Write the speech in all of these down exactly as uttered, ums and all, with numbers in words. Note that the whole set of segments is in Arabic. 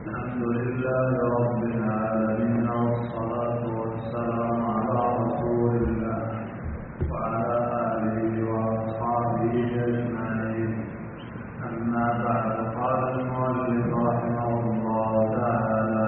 الحمد لله رب العالمين، والصلاة والسلام على رسول الله وعلى آله وأصحابه أجمعين. أما بعد، قال المؤلف رحمه الله تعالى: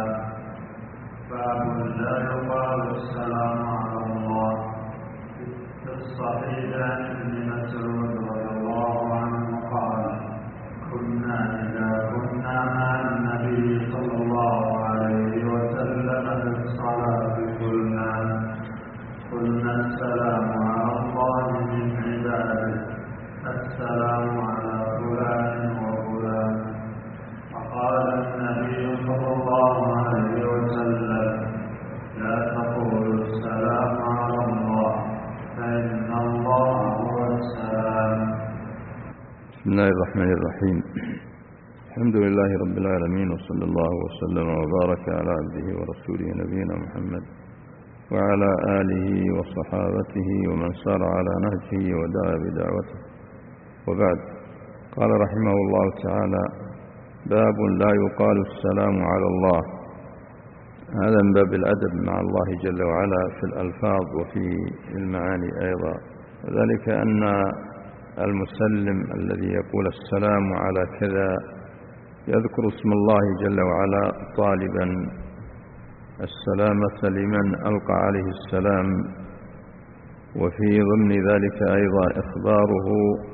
باب لا يقال السلام على الله. في الصحيح عن ابن مسعود رضي الله عنه قال: كنا إذا كنا مع النبي صلى الله عليه وسلم في الصلاة قلنا قلنا السلام على الله من عباده، السلام على فلان وفلان. فقال النبي صلى الله عليه وسلم: لا تقولوا السلام على الله، فإن الله هو السلام. بسم الله الرحمن الرحيم. الحمد لله رب العالمين، وصلى الله وسلم وبارك على عبده ورسوله نبينا محمد وعلى آله وصحابته ومن سار على نهجه ودعا بدعوته، وبعد. قال رحمه الله تعالى: باب لا يقال السلام على الله. هذا من باب الأدب مع الله جل وعلا في الألفاظ وفي المعاني أيضا، وذلك أن المسلم الذي يقول السلام على كذا يذكر اسم الله جل وعلا طالبا السلامة لمن ألقى عليه السلام، وفي ضمن ذلك أيضا إخباره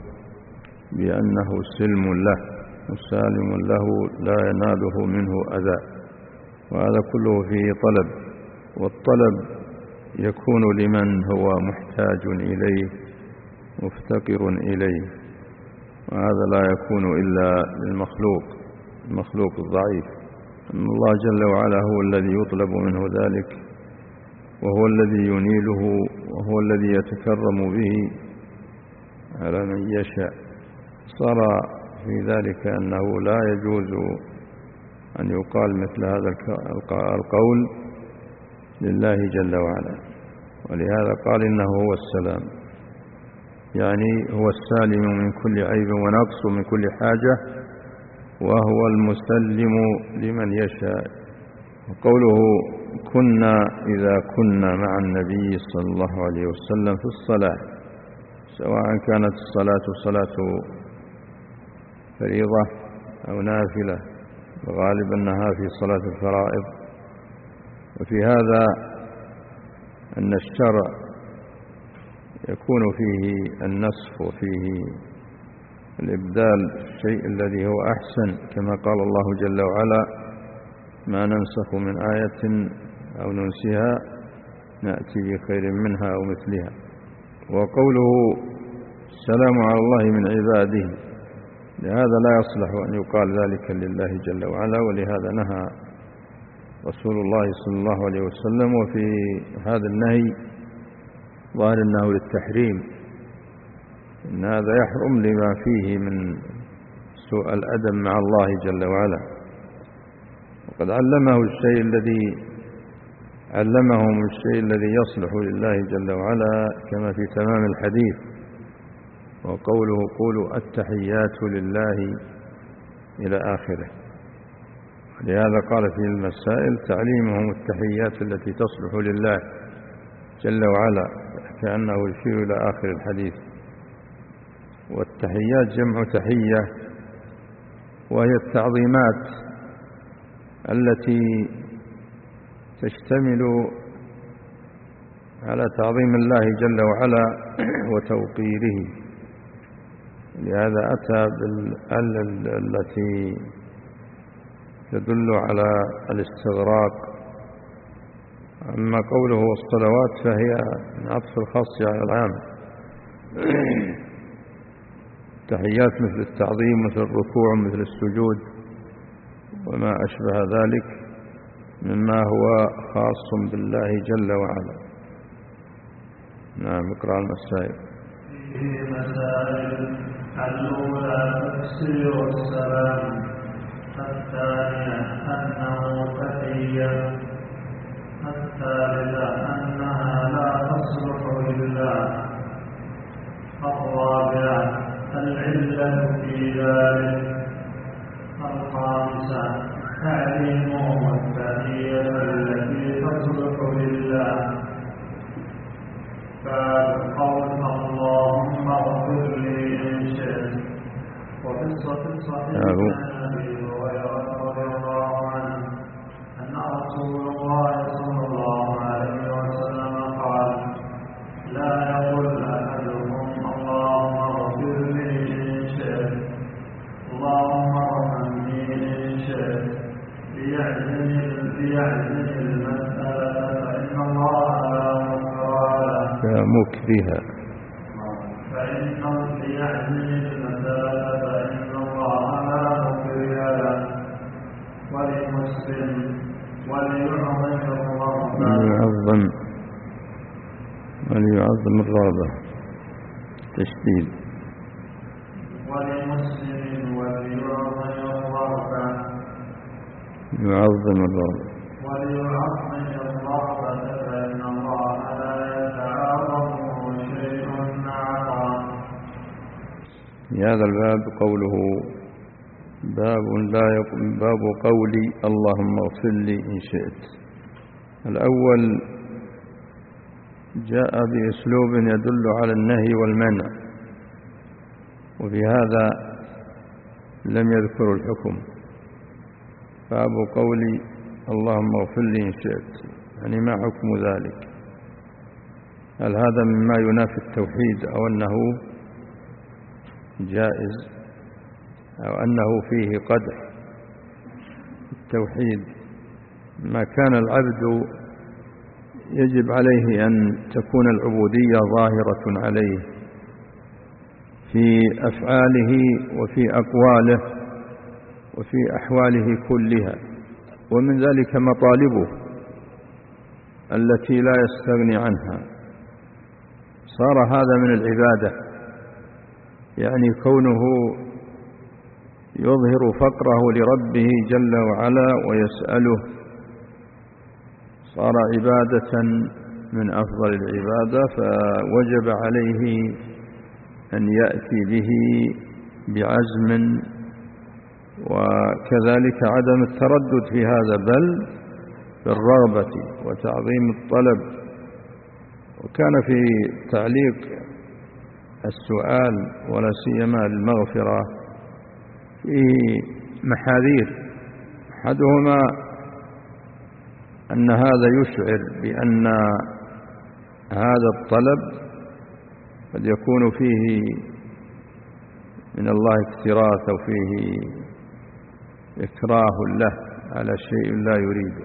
بأنه سلم له وسالم له لا يناله منه أذى، وهذا كله فيه طلب، والطلب يكون لمن هو محتاج إليه مفتقر إليه، وهذا لا يكون إلا للمخلوق المخلوق الضعيف. أن الله جل وعلا هو الذي يطلب منه ذلك، وهو الذي ينيله، وهو الذي يتكرم به على من يشاء. صار في ذلك أنه لا يجوز أن يقال مثل هذا القول لله جل وعلا، ولهذا قال إنه هو السلام، يعني هو السالم من كل عيب ونقص من كل حاجة، وهو المسلم لمن يشاء. وقوله كنا إذا كنا مع النبي صلى الله عليه وسلم في الصلاة، سواء كانت الصلاة صلاة فريضة أو نافلة، وغالب أنها في صلاة الفرائض. وفي هذا أن الشرع يكون فيه النسخ وفيه الإبدال، الشيء الذي هو أحسن، كما قال الله جل وعلا: ما ننسخ من آية أو ننسها نأتي بخير منها أو مثلها. وقوله السلام على الله من عباده، لهذا لا يصلح أن يقال ذلك لله جل وعلا، ولهذا نهى رسول الله صلى الله عليه وسلم. وفي هذا النهي ظاهر أنه للتحريم، إن هذا يحرم لما فيه من سوء الأدب مع الله جل وعلا. وقد علمه الشيء الذي علمهم الشيء الذي يصلح لله جل وعلا، كما في تمام الحديث: وقوله قولوا التحيات لله إلى آخره. لهذا قال في المسائل تعليمهم التحيات التي تصلح لله جل وعلا، كأنه يشير إلى آخر الحديث. والتحيات جمع تحية، وهي التعظيمات التي تشتمل على تعظيم الله جل وعلا وتوقيره. لهذا أتى بالأل التي تدل على الاستغراق. أما قوله والصلوات فهي من عطف الخاص على العام. تحيات مثل التعظيم، مثل الركوع، مثل السجود، وما أشبه ذلك مما هو خاص بالله جل وعلا. نعم، اقرأ المسائل. فيه مسائل: الأولى تفسير السلام، الثانية أنه تحية، الثالثة أنها لا تصلح لله، الرابعة العلة في ذلك، الخامسة تعريف علمهم التحية التي تصلح لله. فالقول اللهم اغفر لي إن شئت. وفي الصحيح عن أبي هريرة رضي الله عنه أن رسول الله صلى الله عليه وسلم قال: لا يقل أحدكم اللهم اغفر لي إن شئت، اللهم ارحمني إن شئت، ليعزم المسألة فإن الله لا مكره مكره فإن ليعزم المسألة فإن الله لا مكره له. ولمسلم: وليعظم الرغبة وليعظم وليعظم الرغبة تشديد. ولمسلم: وليعظم الرغبة يعظم الرغبة وليعظم الرغبة فإن الله لا يتعاظمه شيء أعظم. في هذا الباب قوله باب لا يقل باب قولي اللهم اغفر لي إن شئت. الأول جاء بأسلوب يدل على النهي والمنع، وفي هذا لم يذكر الحكم. باب قولي اللهم اغفر لي إن شئت، يعني ما حكم ذلك؟ هل هذا مما ينافي التوحيد أو أنه جائز أو أنه فيه قدح التوحيد؟ ما كان العبد يجب عليه أن تكون العبودية ظاهرة عليه في أفعاله وفي أقواله وفي أحواله كلها، ومن ذلك مطالبه التي لا يستغني عنها. صار هذا من العبادة، يعني كونه يظهر فقره لربه جل وعلا ويسأله صار عبادة من أفضل العبادة، فوجب عليه أن يأتي به بعزم، وكذلك عدم التردد في هذا، بل بالرغبة وتعظيم الطلب. وكان في تعليق السؤال ولا سيما المغفرة فيه محاذير. أحدهما أن هذا يشعر بأن هذا الطلب قد يكون فيه من الله اكتراث أو فيه إكراه له على شيء لا يريده،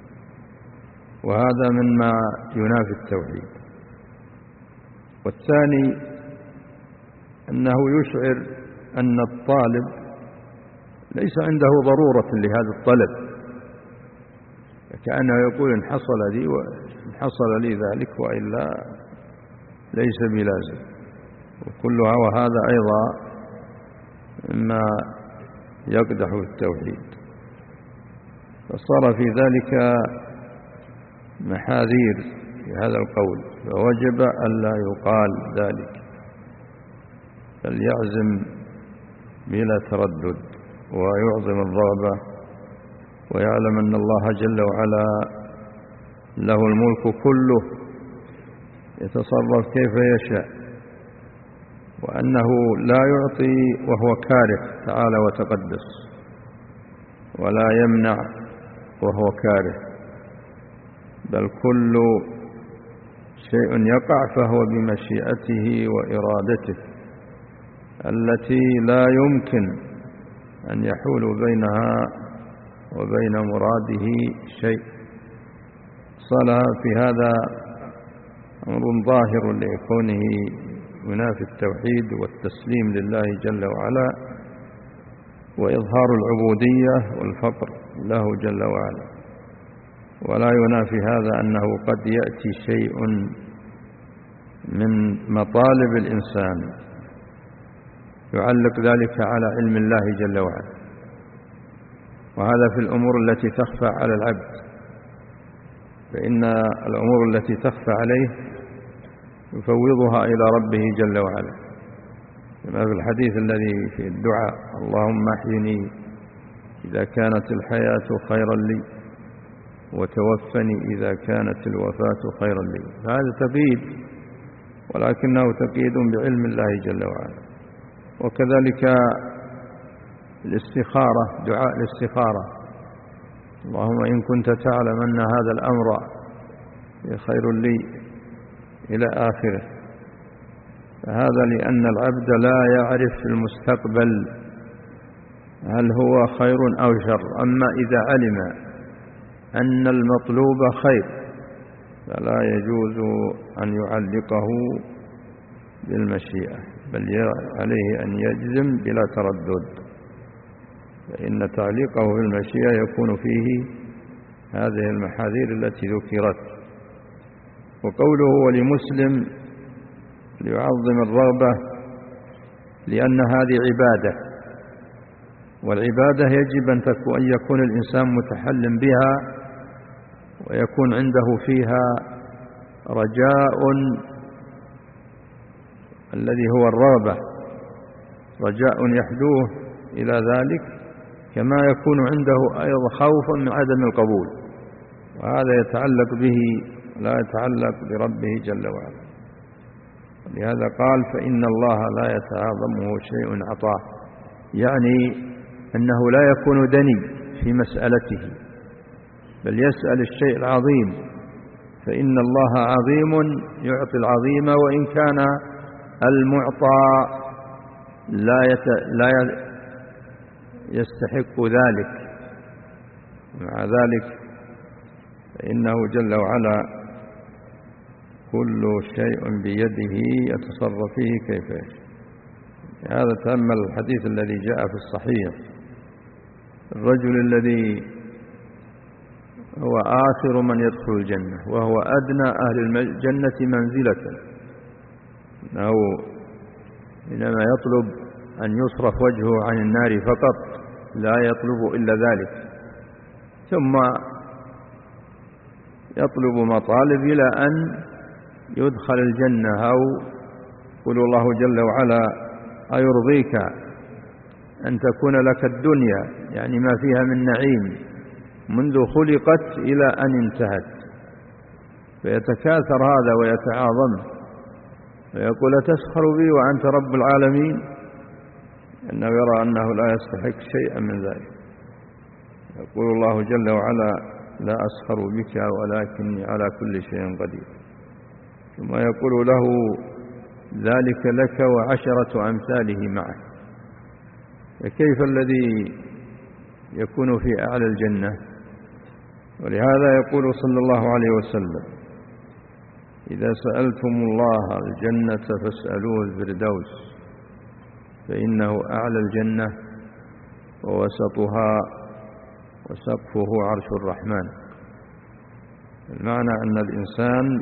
وهذا مما ينافي التوحيد. والثاني أنه يشعر أن الطالب ليس عنده ضرورة لهذا الطلب، كأنه يقول إن حصل لي وإن حصل لي ذلك وإلا ليس بلازم، وكلها وهذا أيضا مما يقدح التوحيد. فصار في ذلك محاذير في هذا القول، فوجب ألا يقال ذلك، بل يعزم بلا تردد ويعظم الرغبة، ويعلم أن الله جل وعلا له الملك كله يتصرف كيف يشاء، وأنه لا يعطي وهو كاره تعالى وتقدس، ولا يمنع وهو كاره، بل كل شيء يقع فهو بمشيئته وإرادته التي لا يمكن أن يحول بينها وبين مراده شيء. صار في هذا أمر ظاهر لكونه ينافي التوحيد والتسليم لله جل وعلا وإظهار العبودية والفقر له جل وعلا. ولا ينافي هذا أنه قد يأتي شيء من مطالب الإنسان يعلق ذلك على علم الله جل وعلا، وهذا في الأمور التي تخفى على العبد، فإن الأمور التي تخفى عليه يفوضها إلى ربه جل وعلا، كما في الحديث الذي في الدعاء: اللهم احيني إذا كانت الحياة خيرا لي وتوفني إذا كانت الوفاة خيرا لي. هذا تقييد، ولكنه تقييد بعلم الله جل وعلا. وكذلك الاستخارة، دعاء الاستخارة: اللهم إن كنت تعلم أن هذا الأمر خير لي إلى آخره. فهذا لأن العبد لا يعرف المستقبل هل هو خير أو شر. أما إذا علم أن المطلوب خير فلا يجوز أن يعلقه بالمشيئة، بل عليه أن يجزم بلا تردد، فإن تعليقه بالمشيئة يكون فيه هذه المحاذير التي ذكرت. وقوله ولمسلم ليعظم الرغبة لأن هذه عبادة، والعبادة يجب أن يكون الإنسان متحلم بها ويكون عنده فيها رجاء الذي هو الرغبة، رجاء يحدوه إلى ذلك، كما يكون عنده أيضا خوف من عدم القبول، وهذا يتعلق به لا يتعلق بربه جل وعلا. لهذا قال فإن الله لا يتعاظمه شيء عطاه، يعني أنه لا يكون دني في مسألته، بل يسأل الشيء العظيم، فإن الله عظيم يعطي العظيم، وإن كان المعطى لا يت... لا يستحق ذلك. مع ذلك فإنه جل وعلا كل شيء بيده يتصرف فيه كيف يشاء. هذا تأمل الحديث الذي جاء في الصحيح: الرجل الذي هو آخر من يدخل الجنة وهو أدنى أهل الجنة منزلة، أنه إنما يطلب أن يصرف وجهه عن النار فقط، لا يطلب إلا ذلك، ثم يطلب مطالب إلى أن يدخل الجنة، أو يقول الله جل وعلا أيرضيك أن تكون لك الدنيا، يعني ما فيها من نعيم منذ خلقت إلى أن انتهت، فيتكاثر هذا ويتعاظم ويقول تسخر بي وأنت رب العالمين، إنه يرى أنه لا يستحق شيئا من ذلك. يقول الله جل وعلا لا أسخر بك ولكني على كل شيء قدير، ثم يقول له ذلك لك وعشرة أمثاله معه. فكيف الذي يكون في أعلى الجنة؟ ولهذا يقول صلى الله عليه وسلم إذا سألتم الله الجنة فاسألوه الفردوس، فإنه أعلى الجنة ووسطها وسقفه عرش الرحمن. المعنى أن الإنسان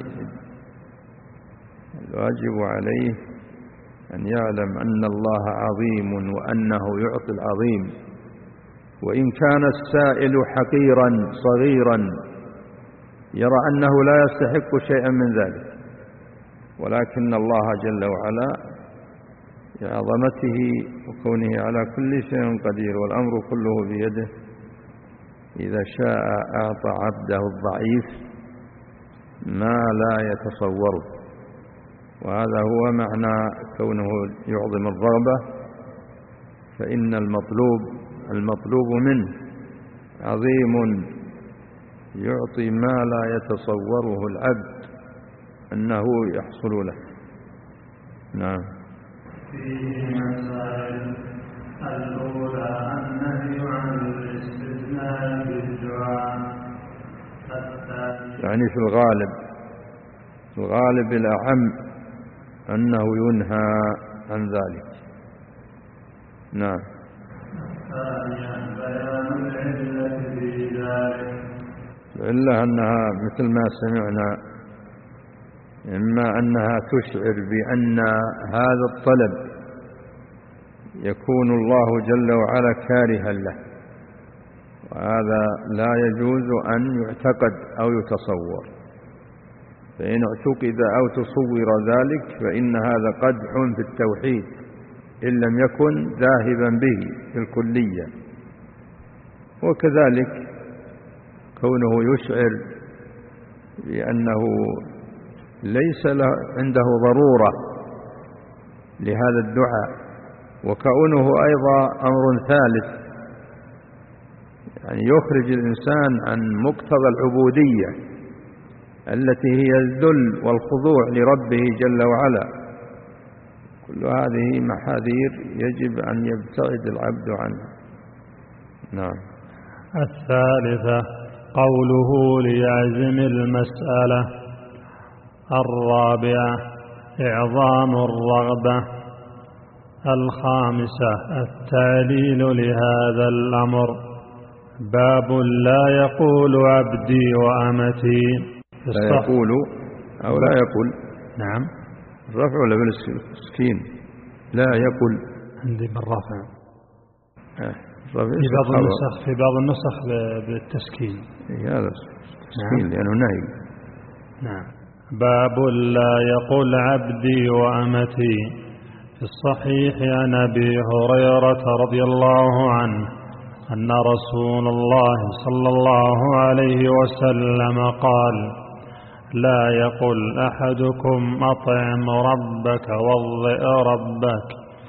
الواجب عليه أن يعلم أن الله عظيم وأنه يعطي العظيم، وإن كان السائل حقيرا صغيرا يرى أنه لا يستحق شيئا من ذلك، ولكن الله جل وعلا بعظمته وكونه على كل شيء قدير والأمر كله بيده إذا شاء أعطى عبده الضعيف ما لا يتصوره. وهذا هو معنى كونه يعظم الرغبة، فإن المطلوب المطلوب منه عظيم يعطي ما لا يتصوره العبد أنه يحصل له. نعم. فيه مسائل: الأولى النهي عن الاستثناء بالدعاء، يعني في الغالب في الغالب الأعم أنه ينهى عن ذلك. نعم. الثانية بيان العلة في ذلك، العلة أنها مثل ما سمعنا، إما أنها تشعر بأن هذا الطلب يكون الله جل وعلا كارها له، وهذا لا يجوز أن يعتقد أو يتصور، فإن اعتقد أو تصور ذلك فإن هذا قدح في التوحيد إن لم يكن ذاهبا به في الكلية. وكذلك كونه يشعر بأنه ليس عنده ضرورة لهذا الدعاء، وكونه أيضا أمر ثالث، يعني يخرج الإنسان عن مقتضى العبودية التي هي الذل والخضوع لربه جل وعلا. كل هذه محاذير يجب أن يبتعد العبد عنها. نعم. الثالثة قوله ليعزم المسألة. الرابعة إعظام الرغبة. الخامسة التعليل لهذا الأمر. باب لا يقول عبدي وأمتي. لا يقول أو لا يقول. نعم. الرفع ولا بالسكين؟ لا يقول عندي بالرفع. آه. في بعض النسخ في بعض النسخ بالتسكين. هذا التسكين لأنه نهي. نعم. باب لا يقول عبدي وأمتي. في الصحيح عن أبي هريرة رضي الله عنه أن رسول الله صلى الله عليه وسلم قال: لا يقل أحدكم أطعم ربك وضئ ربك،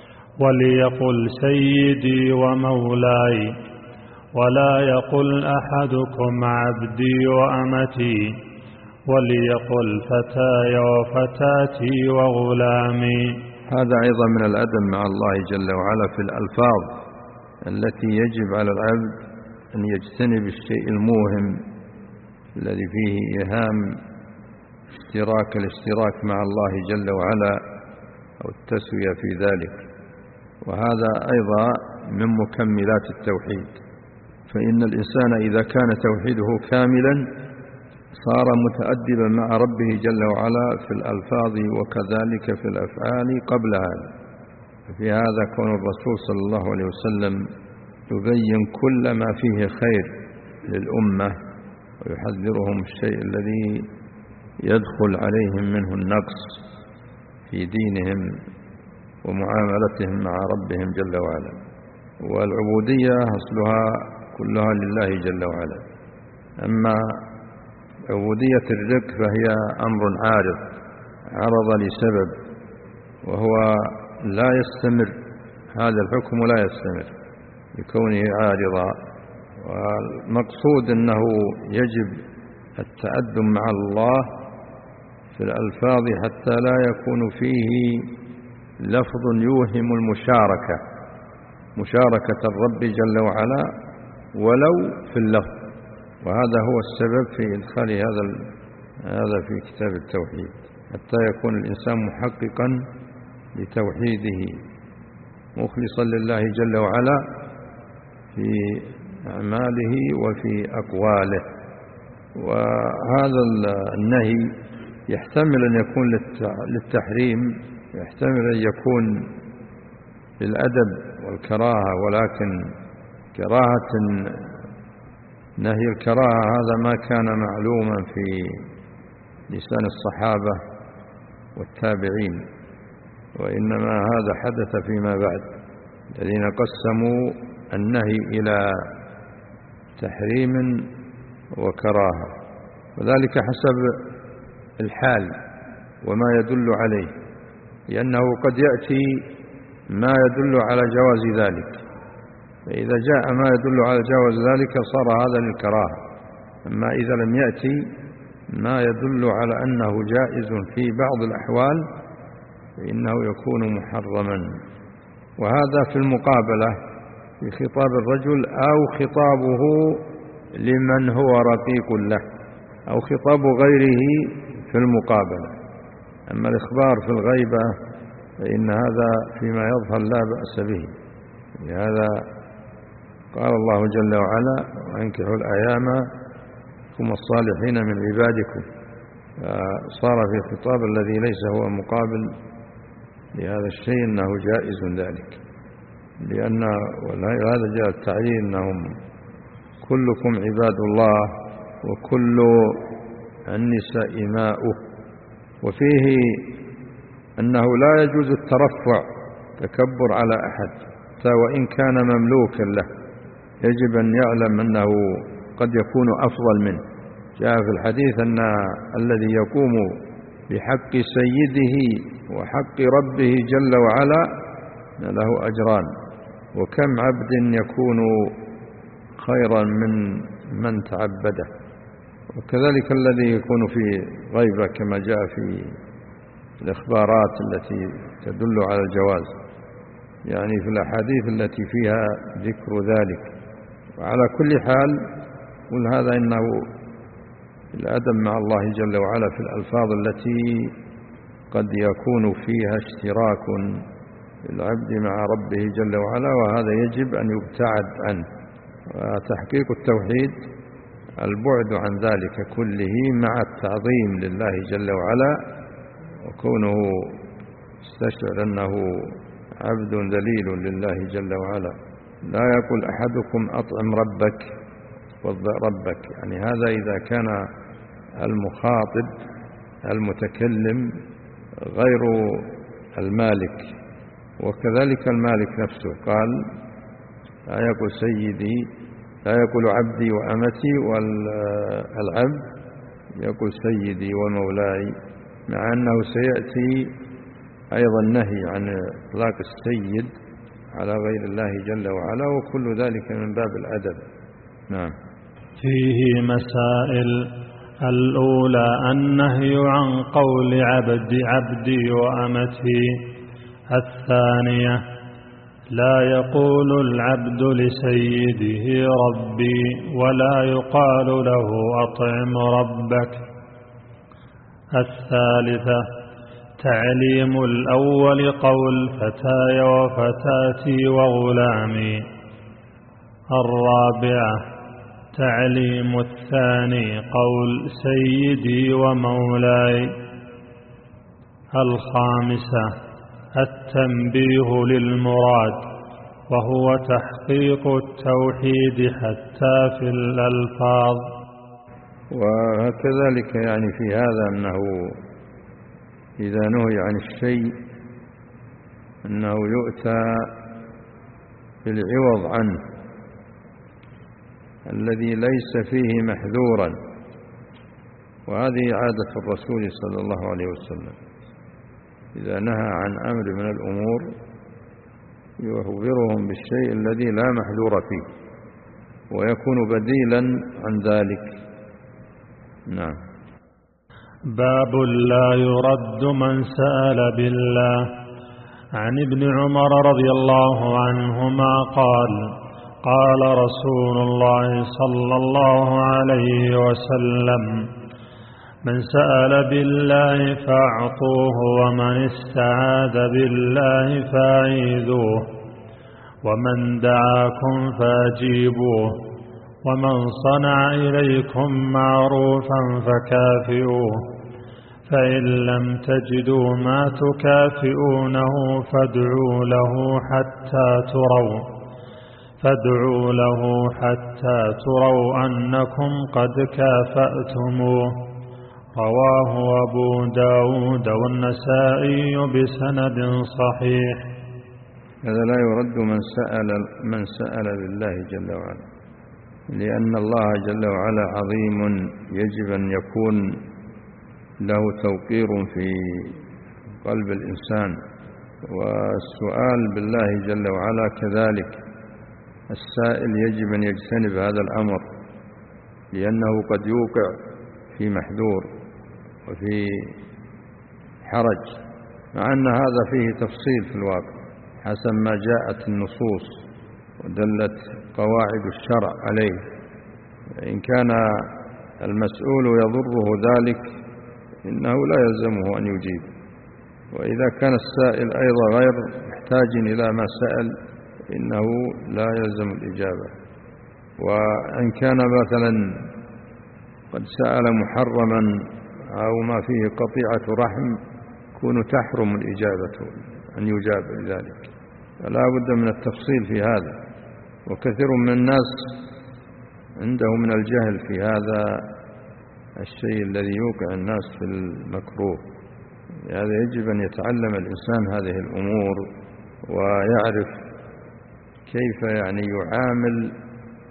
وليقل سيدي ومولاي، ولا يقل أحدكم عبدي وأمتي، وليقل فتاي وفتاتي وغلامي. هذا أيضا من الأدب مع الله جل وعلا في الألفاظ التي يجب على العبد أن يجتنب الشيء الموهم الذي فيه إيهام اشتراك الاشتراك مع الله جل وعلا أو التسوية في ذلك. وهذا أيضا من مكملات التوحيد، فإن الإنسان إذا كان توحيده كاملا صار متأدبا مع ربه جل وعلا في الألفاظ وكذلك في الأفعال قبل هذا. في هذا كون الرسول صلى الله عليه وسلم يبين كل ما فيه خير للأمة ويحذرهم الشيء الذي يدخل عليهم منه النقص في دينهم ومعاملتهم مع ربهم جل وعلا. والعبودية أصلها كلها لله جل وعلا. أما عبودية الرق فهي أمر عارض عرض لسبب، وهو لا يستمر، هذا الحكم لا يستمر لكونه عارضا. والمقصود أنه يجب التأدب مع الله في الألفاظ حتى لا يكون فيه لفظ يوهم المشاركة مشاركة الرب جل وعلا ولو في اللفظ، وهذا هو السبب في إدخال هذا هذا في كتاب التوحيد، حتى يكون الإنسان محققا لتوحيده مخلصا لله جل وعلا في أعماله وفي أقواله. وهذا النهي يحتمل أن يكون للتحريم، يحتمل أن يكون للأدب والكراهة، ولكن كراهة نهي الكراهة هذا ما كان معلوما في لسان الصحابة والتابعين، وإنما هذا حدث فيما بعد الذين قسموا النهي إلى تحريم وكراهة، وذلك حسب الحال وما يدل عليه، لأنه قد يأتي ما يدل على جواز ذلك، فإذا جاء ما يدل على جواز ذلك صار هذا للكراهة. أما إذا لم يأتي ما يدل على أنه جائز في بعض الأحوال فإنه يكون محرما. وهذا في المقابلة في خطاب الرجل أو خطابه لمن هو رقيق له أو خطاب غيره في المقابلة. أما الإخبار في الغيبة فإن هذا فيما يظهر لا بأس به. لهذا قال الله جل وعلا: وأنكحوا الأيام ثم الصالحين من عبادكم، فصار في خطاب الذي ليس هو مقابل لهذا الشيء أنه جائز ذلك، لأن هذا جاء التعيين أنهم كلكم عباد الله وكل النساء إماؤه. وفيه أنه لا يجوز الترفع تكبر على أحد حتى وإن كان مملوكا له، يجب أن يعلم أنه قد يكون أفضل منه. جاء في الحديث أن الذي يقوم بحق سيده وحق ربه جل وعلا له أجران، وكم عبد يكون خيرا من من تعبده. وكذلك الذي يكون في غيبة كما جاء في الإخبارات التي تدل على الجواز، يعني في الأحاديث التي فيها ذكر ذلك. وعلى كل حال قل هذا إنه الأدب مع الله جل وعلا في الألفاظ التي قد يكون فيها اشتراك العبد مع ربه جل وعلا، وهذا يجب أن يبتعد عنه. وتحقيق التوحيد البعد عن ذلك كله مع التعظيم لله جل وعلا، وكونه استشعر أنه عبد ذليل لله جل وعلا. لا يقول أحدكم أطعم ربك وضع ربك، يعني هذا إذا كان المخاطب المتكلم غير المالك. وكذلك المالك نفسه قال لا يقول سيدي، لا يقول عبدي وأمتي، والعبد يقول سيدي ومولاي، مع أنه سيأتي أيضا نهي عن إطلاق السيد على غير الله جل وعلا، وكل ذلك من باب الأدب. نعم. فيه مسائل: الأولى النهي عن قول عبد عبدي وأمتي. الثانية لا يقول العبد لسيده ربي، ولا يقال له أطعم ربك. الثالثة تعليم الأول قول فتاي وفتاتي وغلامي. الرابعة تعليم الثاني قول سيدي ومولاي. الخامسة التنبيه للمراد، وهو تحقيق التوحيد حتى في الألفاظ. وكذلك يعني في هذا أنه إذا نهي عن الشيء أنه يؤتى بالعوض عنه الذي ليس فيه محذورا، وهذه عادة الرسول صلى الله عليه وسلم. إذا نهى عن أمر من الأمور يخبرهم بالشيء الذي لا محذور فيه ويكون بديلا عن ذلك. نعم. باب لا يرد من سأل بالله. عن ابن عمر رضي الله عنهما قال: قال رسول الله صلى الله عليه وسلم: من سأل بالله فاعطوه، ومن استعاذ بالله فاعيذوه، ومن دعاكم فاجيبوه، ومن صنع إليكم معروفا فكافئوه، فإن لم تجدوا ما تكافئونه فادعوا له حتى تروا فادعوا له حتى تروا أنكم قد كافأتموه. رواه أبو داود والنسائي بسند صحيح. هذا لا يرد من سأل من سأل لله جل وعلا، لأن الله جل وعلا عظيم، يجب أن يكون له توقير في قلب الإنسان. والسؤال بالله جل وعلا كذلك، السائل يجب أن يجتنب هذا الأمر، لأنه قد يوقع في محذور وفي حرج، مع أن هذا فيه تفصيل في الواقع حسب ما جاءت النصوص ودلت قواعد الشرع عليه. إن كان المسؤول يضره ذلك إنه لا يلزمه أن يجيب، وإذا كان السائل أيضا غير محتاج إلى ما سأل إنه لا يلزم الإجابة. وإن كان مثلا قد سأل محرما أو ما فيه قطيعة رحم كون تحرم الإجابة أن يجاب لذلك، فلا بد من التفصيل في هذا. وكثير من الناس عنده من الجهل في هذا الشيء الذي يوقع الناس في المكروه. هذا يجب أن يتعلم الإنسان هذه الأمور ويعرف كيف يعني يعامل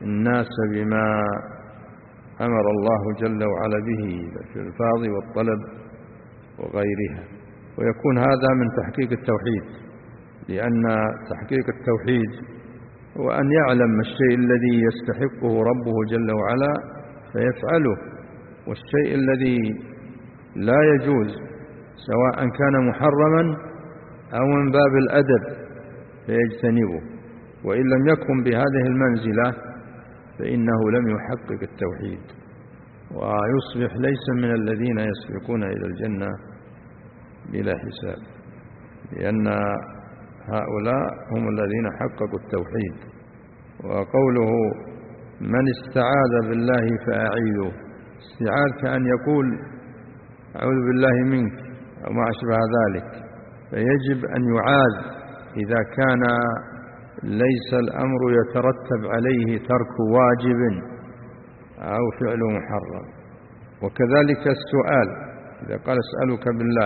الناس بما أمر الله جل وعلا به في الألفاظ والطلب وغيرها، ويكون هذا من تحقيق التوحيد، لأن تحقيق التوحيد هو أن يعلم الشيء الذي يستحقه ربه جل وعلا فيفعله، والشيء الذي لا يجوز سواء كان محرما أو من باب الأدب فيجتنبه، وإن لم يكن بهذه المنزلة فإنه لم يحقق التوحيد ويصبح ليس من الذين يسبقون إلى الجنة بلا حساب، لأن هؤلاء هم الذين حققوا التوحيد. وقوله من استعاذ بالله فأعيذه، استعاذ كأن يقول أعوذ بالله منك أو ما أشبه ذلك، فيجب أن يعاذ إذا كان ليس الأمر يترتب عليه ترك واجب أو فعل محرم. وكذلك السؤال، إذا قال اسألك بالله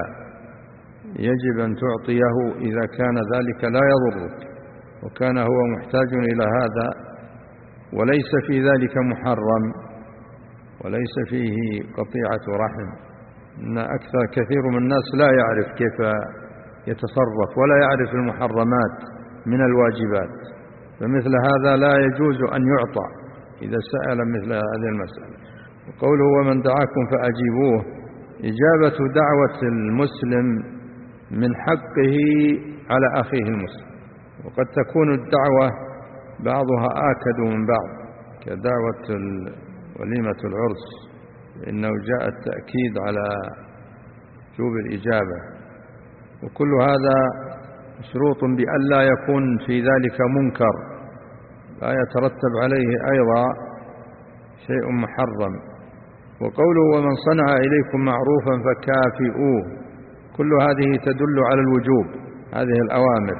يجب أن تعطيه إذا كان ذلك لا يضرك وكان هو محتاج إلى هذا وليس في ذلك محرم وليس فيه قطيعة رحم. إن أكثر كثير من الناس لا يعرف كيف يتصرف ولا يعرف المحرمات من الواجبات، فمثل هذا لا يجوز أن يعطى إذا سأل مثل هذه المسألة. وقوله ومن دعاكم فأجيبوه، إجابة دعوة المسلم من حقه على أخيه المسلم، وقد تكون الدعوة بعضها آكد من بعض كدعوة وليمة العرس، إنه جاء التأكيد على وجوب الإجابة، وكل هذا مشروط بأن لا يكون في ذلك منكر لا يترتب عليه أيضا شيء محرم. وقوله ومن صنع إليكم معروفا فكافئوه، كل هذه تدل على الوجوب، هذه الأوامر.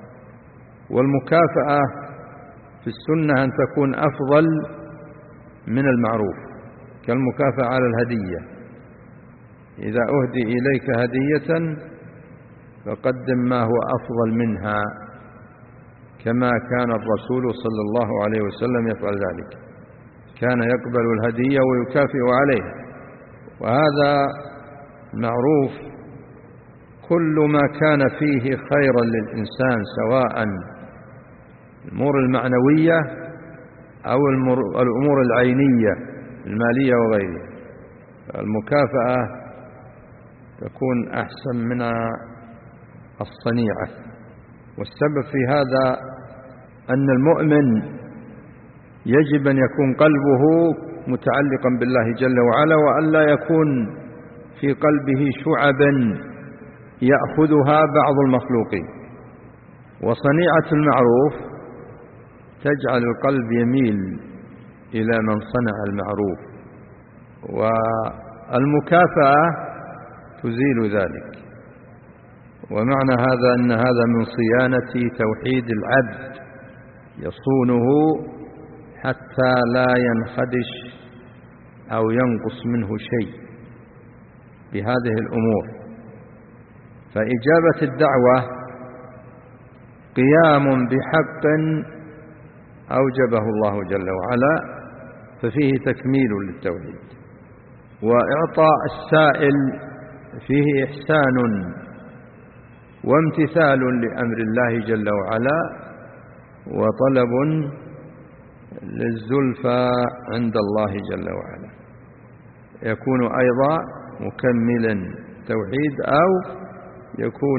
والمكافأة في السنة أن تكون أفضل من المعروف، كالمكافأة على الهدية، إذا أهدي إليك هدية فقدم ما هو أفضل منها، كما كان الرسول صلى الله عليه وسلم يفعل ذلك، كان يقبل الهدية ويكافئ عليه. وهذا معروف كل ما كان فيه خيرا للإنسان، سواء الأمور المعنوية أو الأمور العينية المالية وغيرها، المكافأة تكون أحسن من الصنيعة. والسبب في هذا أن المؤمن يجب أن يكون قلبه متعلقا بالله جل وعلا، وأن لا يكون في قلبه شعبا يأخذها بعض المخلوقين. وصنيعة المعروف تجعل القلب يميل إلى من صنع المعروف، والمكافأة تزيل ذلك. ومعنى هذا أن هذا من صيانة توحيد العبد، يصونه حتى لا ينخدش أو ينقص منه شيء بهذه الأمور. فإجابة الدعوة قيام بحق أوجبه الله جل وعلا، ففيه تكميل للتوحيد. وإعطاء السائل فيه إحسان وامتثال لأمر الله جل وعلا، وطلب للزلفى عند الله جل وعلا، يكون أيضا مكملا توحيد أو يكون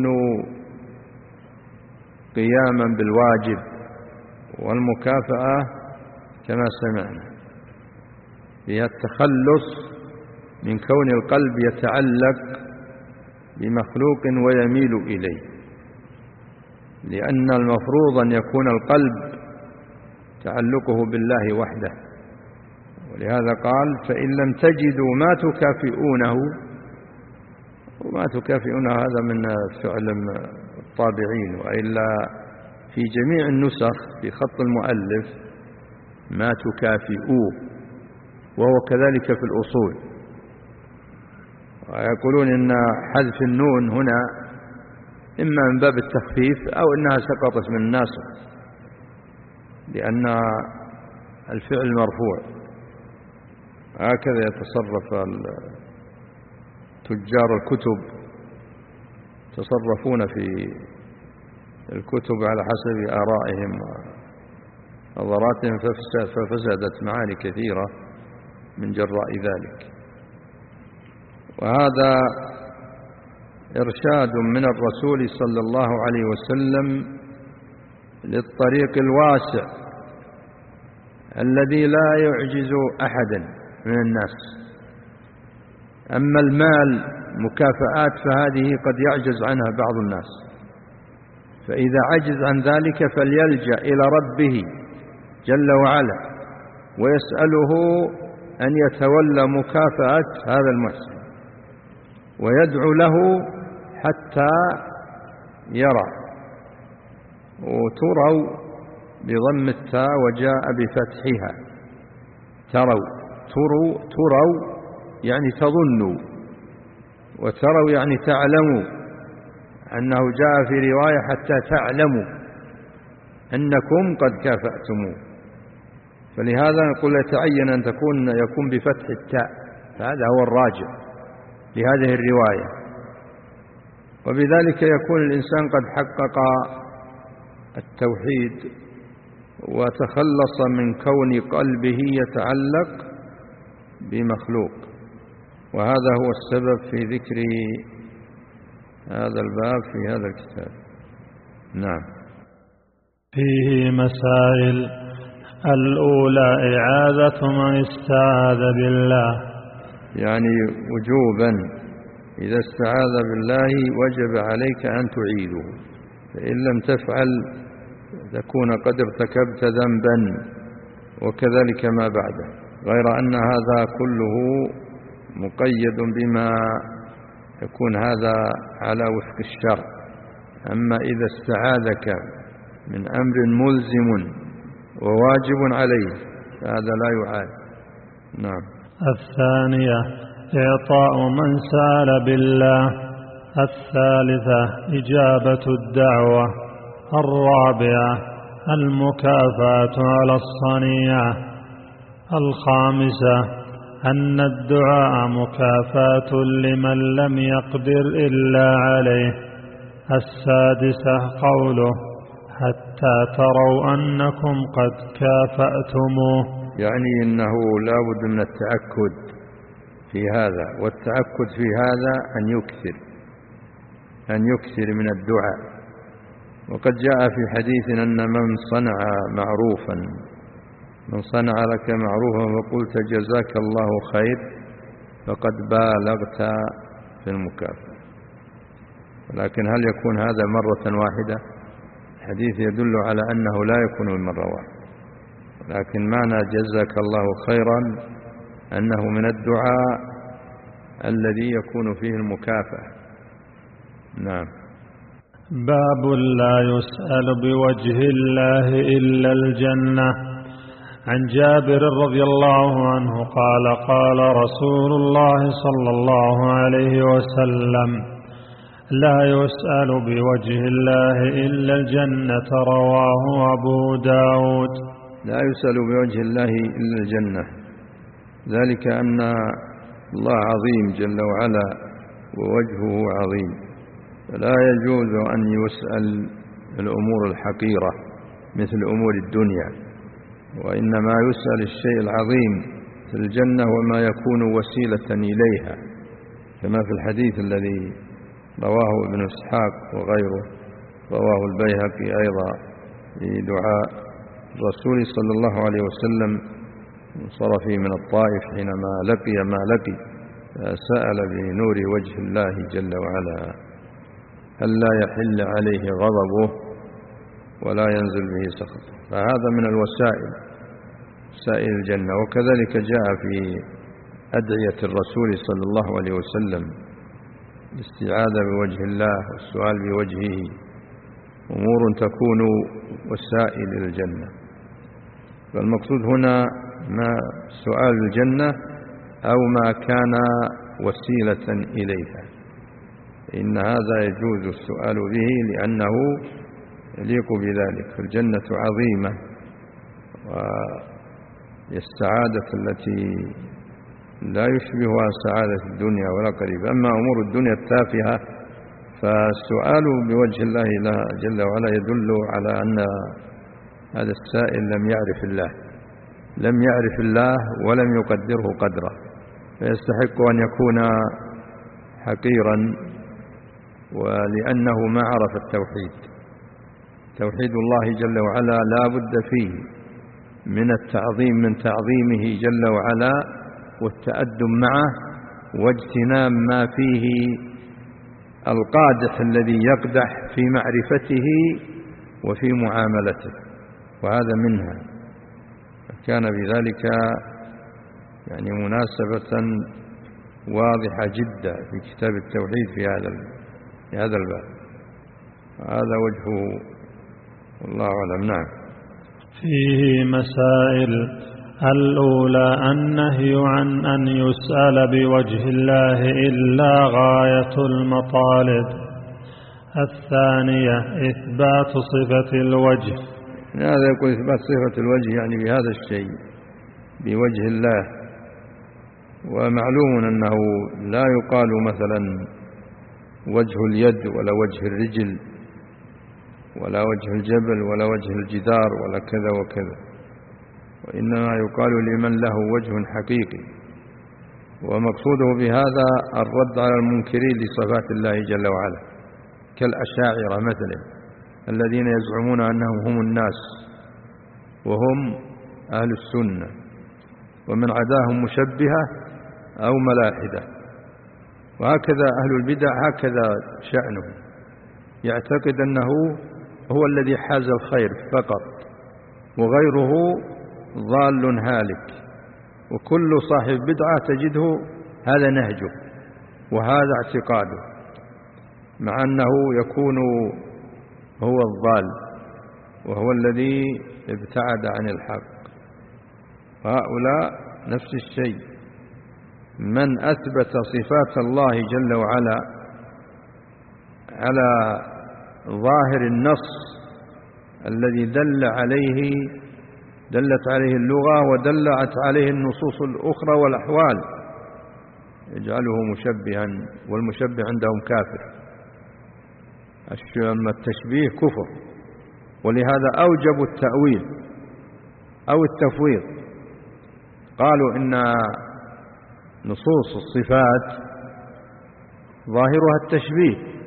قياما بالواجب. والمكافأة كما سمعنا فيها التخلص من كون القلب يتعلق بمخلوق ويميل إليه، لأن المفروض أن يكون القلب تعلقه بالله وحده. ولهذا قال فإن لم تجدوا ما تكافئونه، وما تكافئونه هذا من فعل الطابعين، وإلا في جميع النسخ في خط المؤلف ما تكافئوه، وهو كذلك في الأصول. ويقولون إن حذف النون هنا إما من باب التخفيف أو إنها سقطت من الناسخ، لأن الفعل مرفوع. هكذا يتصرف تجار الكتب، يتصرفون في الكتب على حسب آرائهم ونظراتهم، ففسدت معاني كثيرة من جراء ذلك. وهذا إرشاد من الرسول صلى الله عليه وسلم للطريق الواسع الذي لا يعجز أحدا من الناس. أما المال مكافآت فهذه قد يعجز عنها بعض الناس، فإذا عجز عن ذلك فليلجأ إلى ربه جل وعلا ويسأله أن يتولى مكافأة هذا المحسن، ويدعو له حتى يرى. وتروا بضم التاء وجاء بفتحها، تروا تروا تروا يعني تظنوا، وتروا يعني تعلموا، أنه جاء في رواية حتى تعلموا أنكم قد كافأتموه. فلهذا نقول يتعين أن تكون يكون بفتح التاء، فهذا هو الراجع لهذه الرواية. وبذلك يكون الإنسان قد حقق التوحيد وتخلص من كون قلبه يتعلق بمخلوق. وهذا هو السبب في ذكر هذا الباب في هذا الكتاب. نعم. فيه مسائل. الأولى إعاذة من استعاذ بالله، يعني وجوبا إذا استعاذ بالله وجب عليك أن تعيذه، فإن لم تفعل تكون قد ارتكبت ذنبا، وكذلك ما بعده، غير أن هذا كله مقيد بما يكون هذا على وفق الشرع. أما إذا استعاذك من أمر ملزم وواجب عليه فهذا لا يعاد. نعم. الثانية إعطاء من سأل بالله. الثالثة إجابة الدعوة. الرابعة المكافأة على الصنيعة. الخامسة أن الدعاء مكافأة لمن لم يقدر إلا عليه. السادسة قوله حتى تروا أنكم قد كافأتموه، يعني إنه لا بد من التأكد في هذا، والتأكد في هذا أن يكثر أن يكثر من الدعاء. وقد جاء في حديث أن من صنع معروفا من صنع لك معروفا فقلت جزاك الله خير فقد بالغت في المكافأة. ولكن هل يكون هذا مرة واحدة؟ الحديث يدل على أنه لا يكون من مرة واحدة، لكن معنى جزاك الله خيرا أنه من الدعاء الذي يكون فيه المكافأة. نعم. باب لا يسأل بوجه الله إلا الجنة. عن جابر رضي الله عنه قال قال رسول الله صلى الله عليه وسلم لا يسأل بوجه الله إلا الجنة. رواه أبو داود. لا يسأل بوجه الله إلا الجنة، ذلك أن الله عظيم جل وعلا ووجهه عظيم، فلا يجوز أن يسأل الأمور الحقيرة مثل أمور الدنيا، وإنما يسأل الشيء العظيم في الجنة وما يكون وسيلة إليها، كما في الحديث الذي رواه ابن إسحاق وغيره، رواه البيهقي أيضا في دعاء الرسول صلى الله عليه وسلم انصرفه من الطائف حينما لقي ما لقي، سأل بنور وجه الله جل وعلا ألا يحل عليه غضبه ولا ينزل به سخطه، فهذا من الوسائل وسائل الجنة. وكذلك جاء في أدعية الرسول صلى الله عليه وسلم الاستعاذة بوجه الله والسؤال بوجهه أمور تكون وسائل إلى الجنة. فالمقصود هنا ما سؤال الجنة أو ما كان وسيلة إليها، إن هذا يجوز السؤال به لأنه يليق بذلك. الجنة عظيمة السعادة التي لا يشبهها سعادة الدنيا ولا قريب. أما أمور الدنيا التافهة فالسؤال بوجه الله جل وعلا يدل على أن هذا السائل لم يعرف الله لم يعرف الله ولم يقدره قدره، فيستحق أن يكون حقيرا، ولأنه ما عرف التوحيد. توحيد الله جل وعلا لا بد فيه من التعظيم من تعظيمه جل وعلا والتأدب معه واجتناب ما فيه القادح الذي يقدح في معرفته وفي معاملته، وهذا منها. كان بذلك يعني مناسبة واضحة جدا في كتاب التوحيد في هذا في هذا الباب. هذا وجهه والله أعلم. نعم. فيه مسائل: الأولى النهي عن أن يسأل بوجه الله إلا غاية المطالب. الثانية إثبات صفة الوجه. هذا يقول إثبات صفة الوجه يعني بهذا الشيء بوجه الله، ومعلوم أنه لا يقال مثلا وجه اليد ولا وجه الرجل ولا وجه الجبل ولا وجه الجدار ولا كذا وكذا، وإنما يقال لمن له وجه حقيقي. ومقصوده بهذا الرد على المنكرين لصفات الله جل وعلا كالأشاعرة مثلا الذين يزعمون أنهم هم الناس وهم أهل السنة، ومن عداهم مشبهة أو ملاحدة. وهكذا أهل البدع هكذا شأنه، يعتقد أنه هو الذي حاز الخير فقط وغيره ضال هالك، وكل صاحب بدعة تجده هذا نهجه وهذا اعتقاده، مع أنه يكون هو الضال وهو الذي ابتعد عن الحق. هؤلاء نفس الشيء، من أثبت صفات الله جل وعلا على ظاهر النص الذي دل عليه دلت عليه اللغة ودلت عليه النصوص الأخرى والأحوال، يجعله مشبها، والمشبه عندهم كافر. أما التشبيه كفر، ولهذا أوجبوا التأويل أو التفويض. قالوا إن نصوص الصفات ظاهرها التشبيه،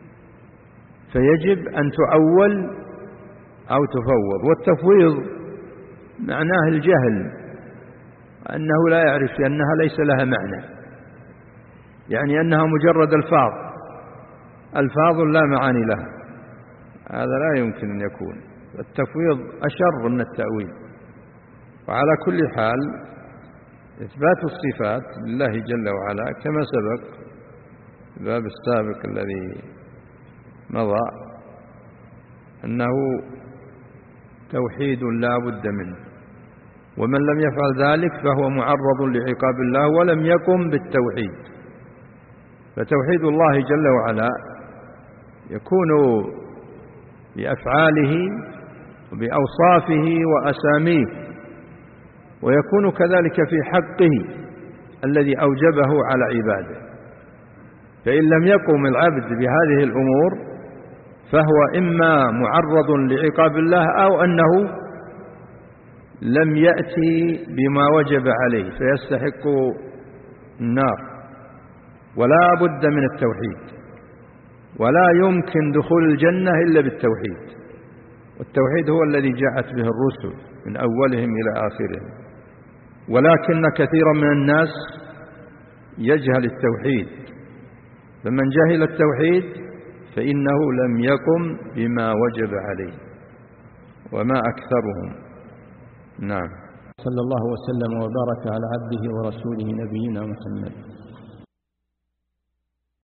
فيجب أن تؤول أو تفوض. والتفويض معناه الجهل، أنه لا يعرف أنها ليس لها معنى، يعني أنها مجرد الفاظ الفاظ لا معاني لها. هذا لا يمكن أن يكون. التفويض أشر من التأويل. وعلى كل حال إثبات الصفات لله جل وعلا كما سبق في الباب السابق الذي مضى أنه توحيد لا بد منه، ومن لم يفعل ذلك فهو معرض لعقاب الله ولم يقم بالتوحيد. فتوحيد الله جل وعلا يكون بأفعاله وبأوصافه وأساميه، ويكون كذلك في حقه الذي أوجبه على عباده. فإن لم يقم العبد بهذه الأمور فهو إما معرض لعقاب الله أو أنه لم يأتي بما وجب عليه فيستحق النار. ولا بد من التوحيد، ولا يمكن دخول الجنة إلا بالتوحيد. والتوحيد هو الذي جاءت به الرسل من أولهم إلى آخرهم، ولكن كثيرا من الناس يجهل التوحيد، فمن جهل التوحيد فإنه لم يقم بما وجب عليه، وما أكثرهم. نعم. صلى الله وسلم وبارك على عبده ورسوله نبينا محمد